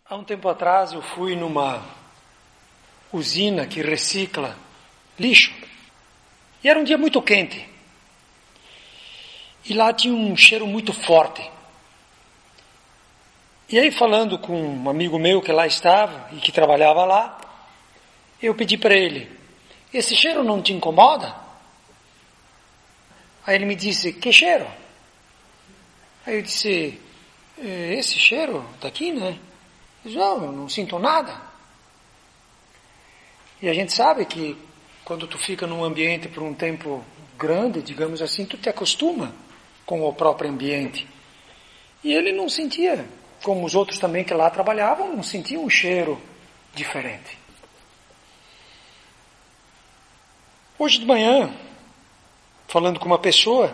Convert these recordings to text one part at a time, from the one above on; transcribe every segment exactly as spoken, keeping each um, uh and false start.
Há um tempo atrás eu fui numa usina que recicla lixo. E era um dia muito quente. E lá tinha um cheiro muito forte. E aí, falando com um amigo meu que lá estava e que trabalhava lá, eu pedi para ele: esse cheiro não te incomoda? Aí ele me disse: que cheiro? Aí eu disse: esse cheiro daqui, né? Ele disse: não, eu não sinto nada. E a gente sabe que quando tu fica num ambiente por um tempo grande, digamos assim, tu te acostuma com o próprio ambiente. E ele não sentia, como os outros também que lá trabalhavam, não sentiam um cheiro diferente. Hoje de manhã, falando com uma pessoa,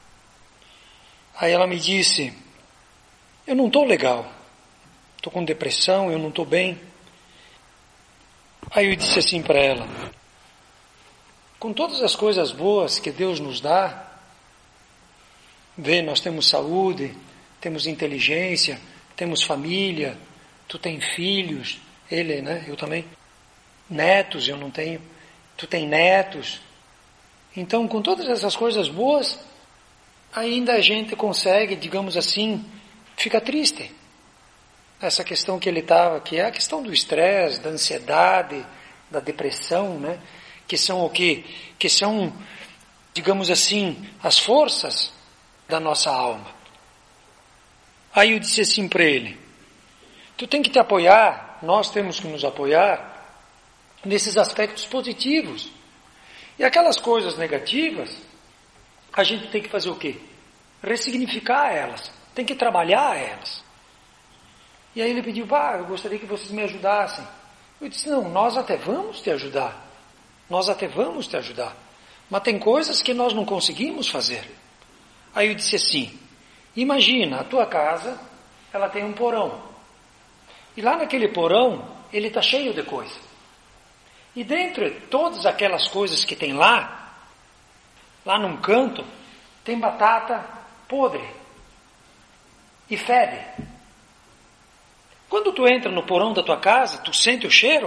aí ela me disse: eu não estou legal, estou com depressão, eu não estou bem. Aí eu disse assim para ela: com todas as coisas boas que Deus nos dá, vê, nós temos saúde, temos inteligência, temos família, tu tem filhos, ele, né, eu também, netos eu não tenho, tu tem netos. Então, com todas essas coisas boas, ainda a gente consegue, digamos assim, fica triste. Essa questão que ele estava, que é a questão do estresse, da ansiedade, da depressão, né? Que são o quê? Que são, digamos assim, as forças da nossa alma. Aí eu disse assim para ele: tu tem que te apoiar, nós temos que nos apoiar nesses aspectos positivos. E aquelas coisas negativas, a gente tem que fazer o quê? Ressignificar elas, tem que trabalhar elas. E aí ele pediu: ah, eu gostaria que vocês me ajudassem. Eu disse: não, nós até vamos te ajudar. Nós até vamos te ajudar. Mas tem coisas que nós não conseguimos fazer. Aí eu disse assim: imagina, a tua casa, ela tem um porão. E lá naquele porão, ele está cheio de coisa. E dentre todas aquelas coisas que tem lá, lá num canto, tem batata podre. E fede. Quando tu entra no porão da tua casa, tu sente o cheiro?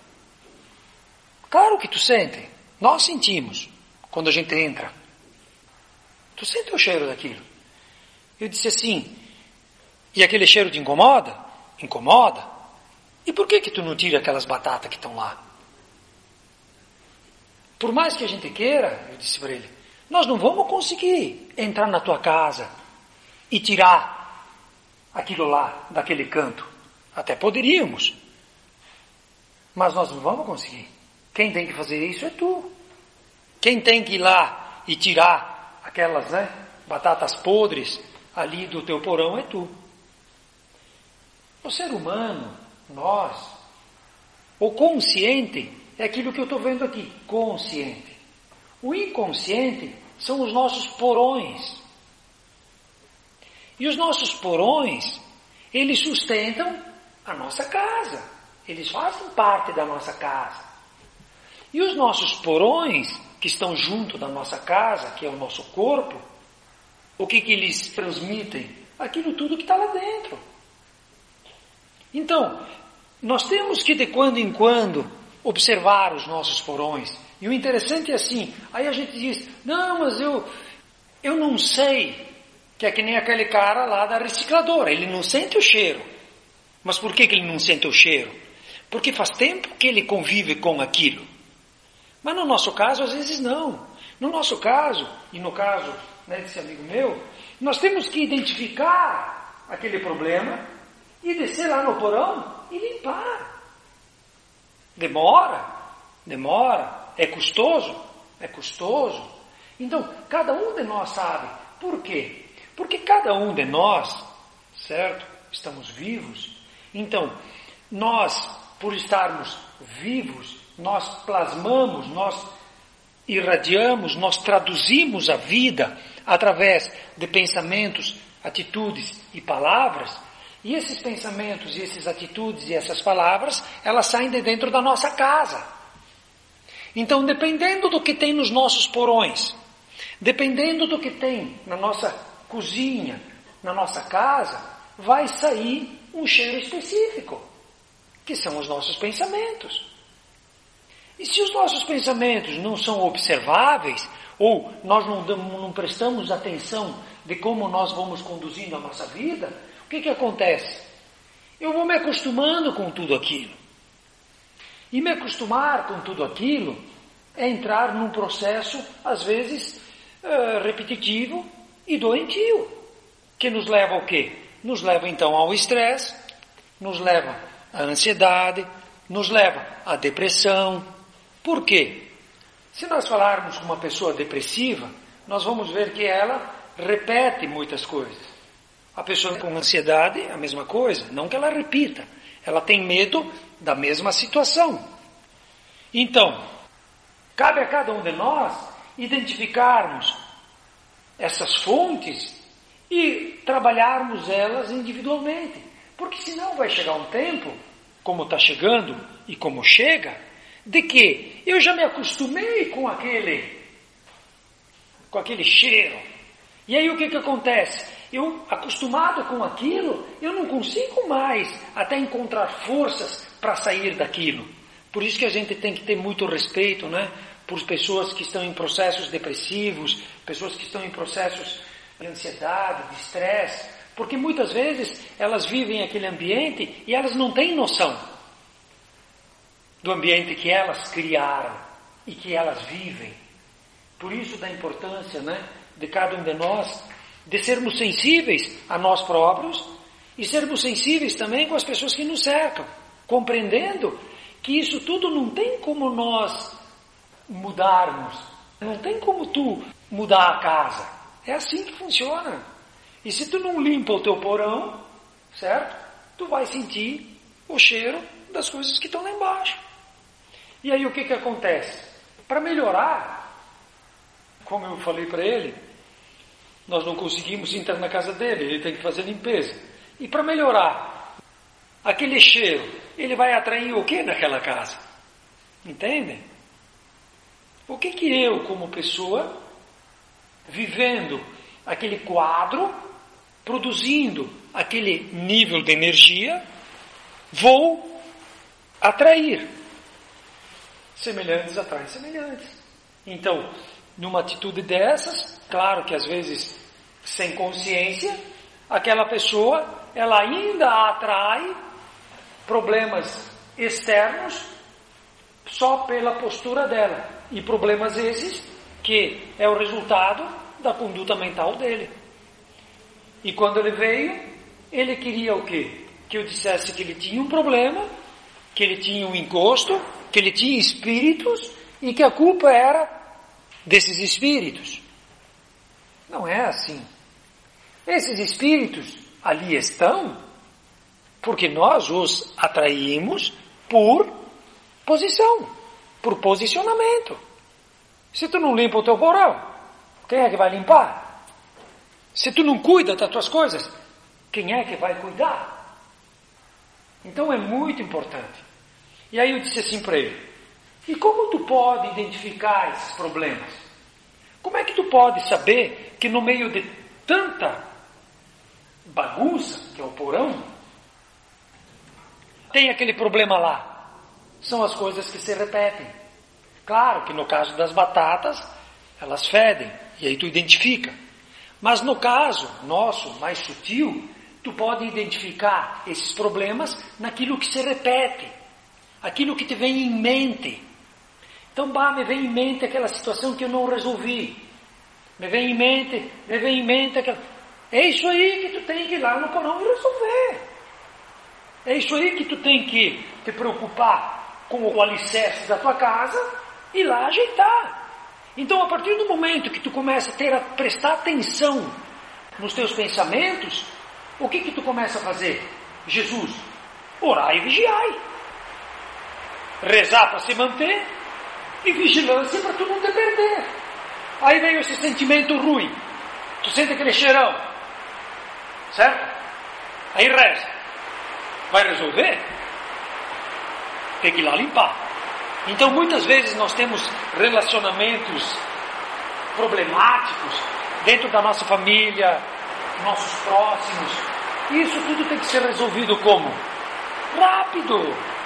Claro que tu sente. Nós sentimos quando a gente entra. Tu sente o cheiro daquilo. Eu disse assim: e aquele cheiro te incomoda? Incomoda. E por que que tu não tira aquelas batatas que estão lá? Por mais que a gente queira, eu disse para ele, nós não vamos conseguir entrar na tua casa e tirar aquilo lá daquele canto. Até poderíamos, mas nós não vamos conseguir. Quem tem que fazer isso é tu. Quem tem que ir lá e tirar aquelas, né, batatas podres ali do teu porão é tu. O ser humano, nós, o consciente é aquilo que eu estou vendo aqui, consciente. O inconsciente são os nossos porões. E os nossos porões, eles sustentam a nossa casa. Eles fazem parte da nossa casa. E os nossos porões, que estão junto da nossa casa, que é o nosso corpo, o que que eles transmitem? Aquilo tudo que está lá dentro. Então, nós temos que de quando em quando observar os nossos porões. E o interessante é assim, aí a gente diz: não, mas eu, eu não sei, que é que nem aquele cara lá da recicladora, ele não sente o cheiro. Mas por que que ele não sente o cheiro? Porque faz tempo que ele convive com aquilo. Mas no nosso caso, às vezes não. No nosso caso, e no caso, né, desse amigo meu, nós temos que identificar aquele problema e descer lá no porão e limpar. Demora, demora, é custoso, é custoso. Então, cada um de nós sabe. Por quê? Porque cada um de nós, certo? Estamos vivos. Então, nós, por estarmos vivos, nós plasmamos, nós irradiamos, nós traduzimos a vida através de pensamentos, atitudes e palavras. E esses pensamentos, e essas atitudes e essas palavras, elas saem de dentro da nossa casa. Então, dependendo do que tem nos nossos porões, dependendo do que tem na nossa cozinha, na nossa casa, vai sair um cheiro específico. que são os nossos pensamentos. E se os nossos pensamentos não são observáveis, ou nós não, damos, não prestamos atenção de como nós vamos conduzindo a nossa vida, o que que acontece? Eu vou me acostumando com tudo aquilo. E me acostumar com tudo aquilo é entrar num processo, às vezes, uh, repetitivo e doentio, que nos leva ao quê? Nos leva então ao estresse, nos leva à ansiedade, nos leva à depressão. Por quê? Se nós falarmos com uma pessoa depressiva, nós vamos ver que ela repete muitas coisas. A pessoa com ansiedade, a mesma coisa, não que ela repita, ela tem medo da mesma situação. Então, cabe a cada um de nós identificarmos essas fontes e trabalharmos elas individualmente. Porque senão vai chegar um tempo, como está chegando e como chega, de que eu já me acostumei com aquele, com aquele cheiro. E aí o que que acontece? Eu, acostumado com aquilo, eu não consigo mais até encontrar forças para sair daquilo. Por isso que a gente tem que ter muito respeito, né, por pessoas que estão em processos depressivos, pessoas que estão em processos de ansiedade, de estresse, porque muitas vezes elas vivem aquele ambiente e elas não têm noção do ambiente que elas criaram e que elas vivem. Por isso da importância, né, de cada um de nós, de sermos sensíveis a nós próprios e sermos sensíveis também com as pessoas que nos cercam, compreendendo que isso tudo não tem como nós mudarmos, não tem como tu mudar a casa, é assim que funciona. E se tu não limpa o teu porão, certo? Tu vai sentir o cheiro das coisas que estão lá embaixo. E aí o que que acontece? Para melhorar, como eu falei para ele, nós não conseguimos entrar na casa dele, ele tem que fazer limpeza. E para melhorar aquele cheiro, ele vai atrair o que naquela casa? Entendem? O que que eu, como pessoa, vivendo aquele quadro, produzindo aquele nível de energia, vou atrair? Semelhantes atraem semelhantes. Então, numa atitude dessas, claro que às vezes sem consciência, aquela pessoa, ela ainda atrai problemas externos só pela postura dela. E problemas esses que é o resultado da conduta mental dele. E quando ele veio, ele queria o quê? Que eu dissesse que ele tinha um problema, que ele tinha um encosto, que ele tinha espíritos e que a culpa era desses espíritos. Não é assim. Esses espíritos ali estão porque nós os atraímos por posição, por posicionamento. Se tu não limpa o teu porão, quem é que vai limpar? Se tu não cuida das tuas coisas, quem é que vai cuidar? Então é muito importante. E aí eu disse assim para ele, e como tu pode identificar esses problemas? Como é que tu pode saber que no meio de tanta bagunça, que é o porão, tem aquele problema lá? São as coisas que se repetem. Claro que no caso das batatas, elas fedem, e aí tu identifica. Mas no caso nosso, mais sutil, tu pode identificar esses problemas naquilo que se repete, aquilo que te vem em mente. Então, bah, me vem em mente aquela situação que eu não resolvi. Me vem em mente, me vem em mente aquela... É isso aí que tu tem que ir lá no porão e resolver. É isso aí que tu tem que te preocupar com o alicerce da tua casa e lá ajeitar. Então, a partir do momento que tu começa a, ter, a prestar atenção nos teus pensamentos, o que que tu começa a fazer? Jesus, orai e vigiai. Rezar para se manter e vigilância para tu não te perder. Aí veio esse sentimento ruim. Tu sente aquele cheirão. Certo? Aí reza. Vai resolver? Tem que ir lá limpar. Então muitas vezes nós temos relacionamentos problemáticos dentro da nossa família, nossos próximos. E isso tudo tem que ser resolvido como? Rápido.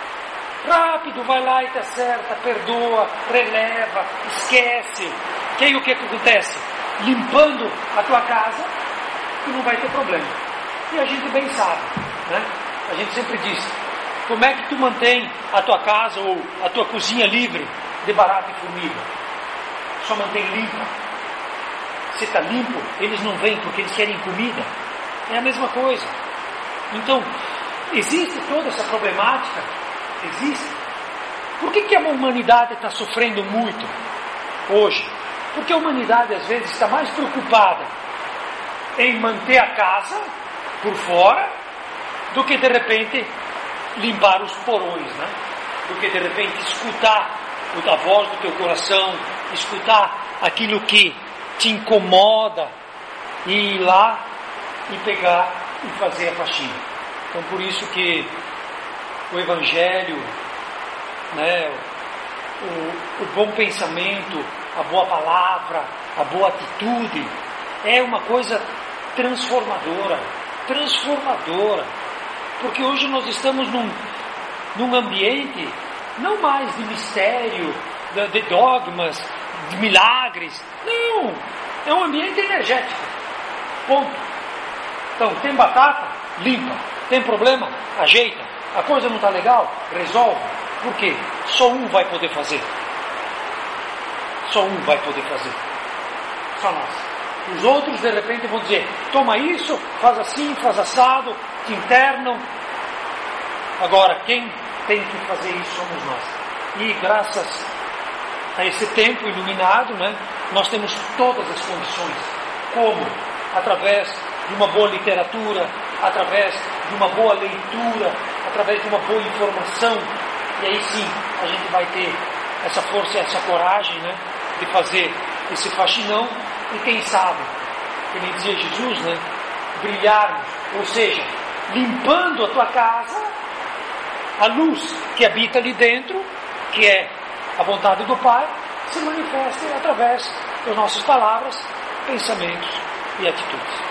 Rápido, vai lá e te acerta, perdoa, releva, esquece. Que aí o que acontece? Limpando a tua casa, tu não vai ter problema. E a gente bem sabe, né? A gente sempre diz, como é que tu mantém a tua casa ou a tua cozinha livre de barata e formiga? Só mantém limpa. Se está limpo, eles não vêm porque eles querem comida. É a mesma coisa. Então, existe toda essa problemática. Existe. Por que, que a humanidade está sofrendo muito hoje? Porque a humanidade às vezes está mais preocupada em manter a casa por fora do que de repente limpar os porões, né? Do que de repente escutar a voz do teu coração, escutar aquilo que te incomoda e ir lá e pegar e fazer a faxina. Então por isso que o Evangelho, né, o, o bom pensamento, a boa palavra, a boa atitude é uma coisa transformadora, transformadora, porque hoje nós estamos num, num ambiente não mais de mistério, de, de dogmas, de milagres, não, é um ambiente energético, ponto. Então, tem batata? Limpa. Tem problema? Ajeita. A coisa não está legal? Resolve. Por quê? Só um vai poder fazer. Só um vai poder fazer. Só nós. Os outros, de repente, vão dizer, toma isso, faz assim, faz assado, te internam. Agora, quem tem que fazer isso somos nós. E graças a esse tempo iluminado, né, nós temos todas as condições. Como? Através de uma boa literatura, através de uma boa leitura, através de uma boa informação. E aí sim, a gente vai ter essa força e essa coragem, né, de fazer esse faxinão. E quem sabe, que nem dizia Jesus, né, brilharmos, ou seja, limpando a tua casa, a luz que habita ali dentro, que é a vontade do Pai, se manifesta através das nossas palavras, pensamentos e atitudes.